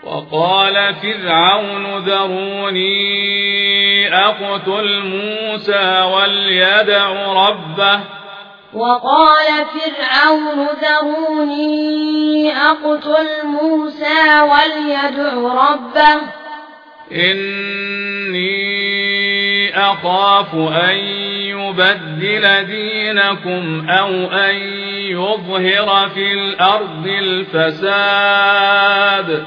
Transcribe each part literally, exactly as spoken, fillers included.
وقال فرعون ذروني أقتل موسى وليدع ربه وقال فرعون ذروني أقتل موسى وليدع ربه إني أخاف أن يبدل دينكم أو أن يظهر في الأرض الفساد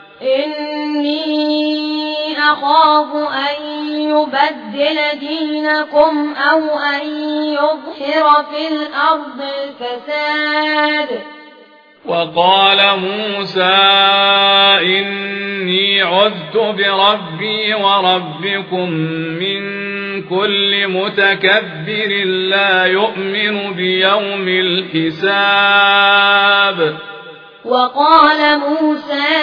إني أخاف أن يبدل دينكم أو أن يظهر في الأرض الفساد وقال موسى إني عذت بربي وربكم من كل متكبر لا يؤمن بيوم الحساب وقال موسى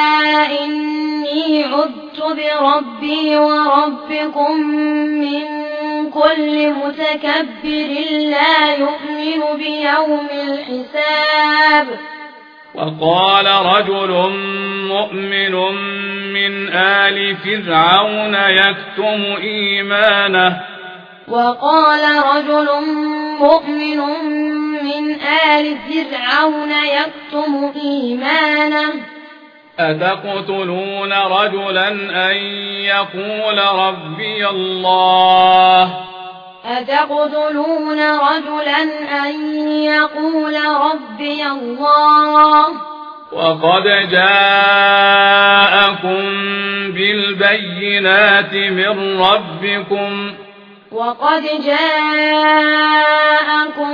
إني عذت بربي وربكم من كل متكبر لا يؤمن بيوم الحساب وقال رجل مؤمن من آل فرعون يكتم إيمانه وقال رجل مؤمن من آل فرعون يكتم إيمانه أتقتلون رجلا أن يقول ربي الله أتقتلون رجلا أن يقول ربي الله وقد جاءكم بالبينات من ربكم وقد جاءكم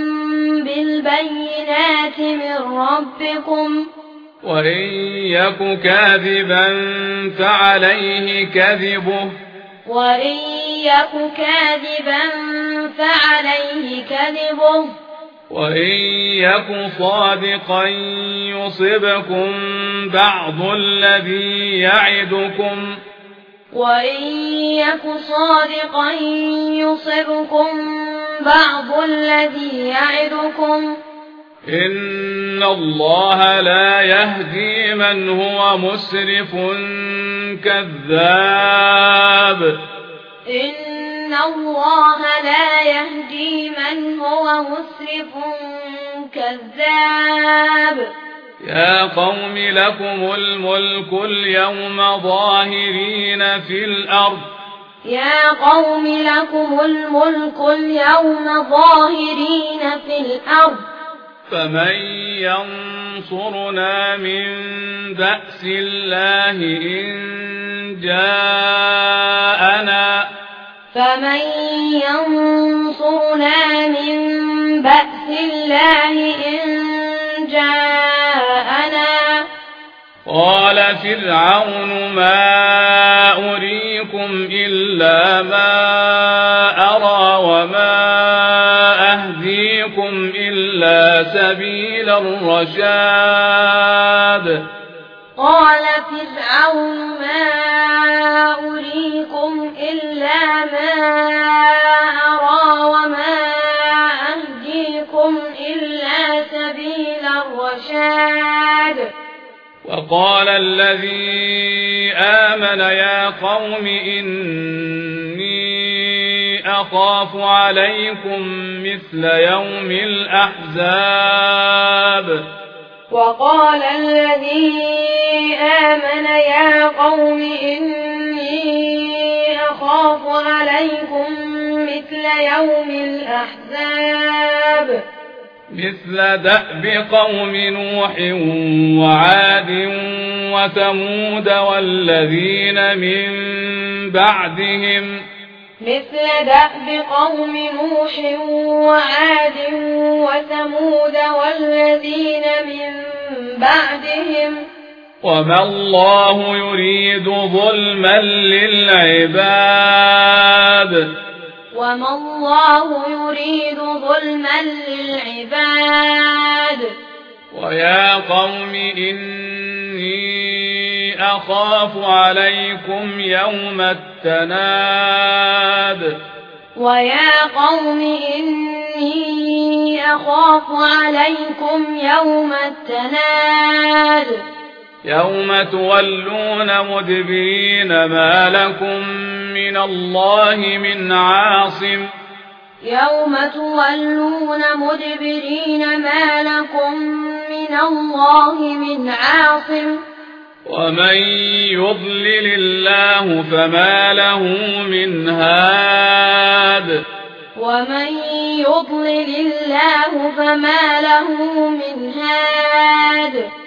بالبينات من ربكم وإن يك كاذبا فعليه كذبه وإن يك كاذبا فعليه كذبه وإن يك صادقا يصبكم بعض الذي يعدكم وإن يك صادقا يصبكم بعض الذي يعدكم إن الله لا يهدي من هو مسرف كذاب إن الله لا يهدي من هو مسرف كذاب يا قوم لكم الملك اليوم ظاهرين في الأرض يا قوم لكم الملك اليوم ظاهرين في الأرض فمن ينصرنا من بأس الله إن جاءنا فمن ينصرنا من بأس الله إن جاءنا قال فرعون ما أريكم إلا ما أرى وما أهديكم إلا سبيل الرشاد قال فرعون ما أريكم إلا ما أرى وما أهديكم إلا سبيل الرشاد وقال الذي آمن يا قوم إني أخاف عليكم مثل يوم الأحزاب وقال الذي آمن يا قوم إني أخاف عليكم مثل يوم الأحزاب مثل دأب قوم نوح وعاد وثمود والذين من بعدهم مثل دأب قوم نوح وعاد وثمود والذين من بعدهم وما الله يريد ظلما للعباد وما الله يريد ظلما للعباد ويا قوم إني أخاف عليكم يوم التناد ويا قوم إني أخاف عليكم يوم التناد يوم تولون مدبرين ما لكم من الله من عاصم يوم تولون مدبرين ما لكم من الله من عاصم ومن يضلل الله فما له من هاد ومن يضلل الله فما له من هاد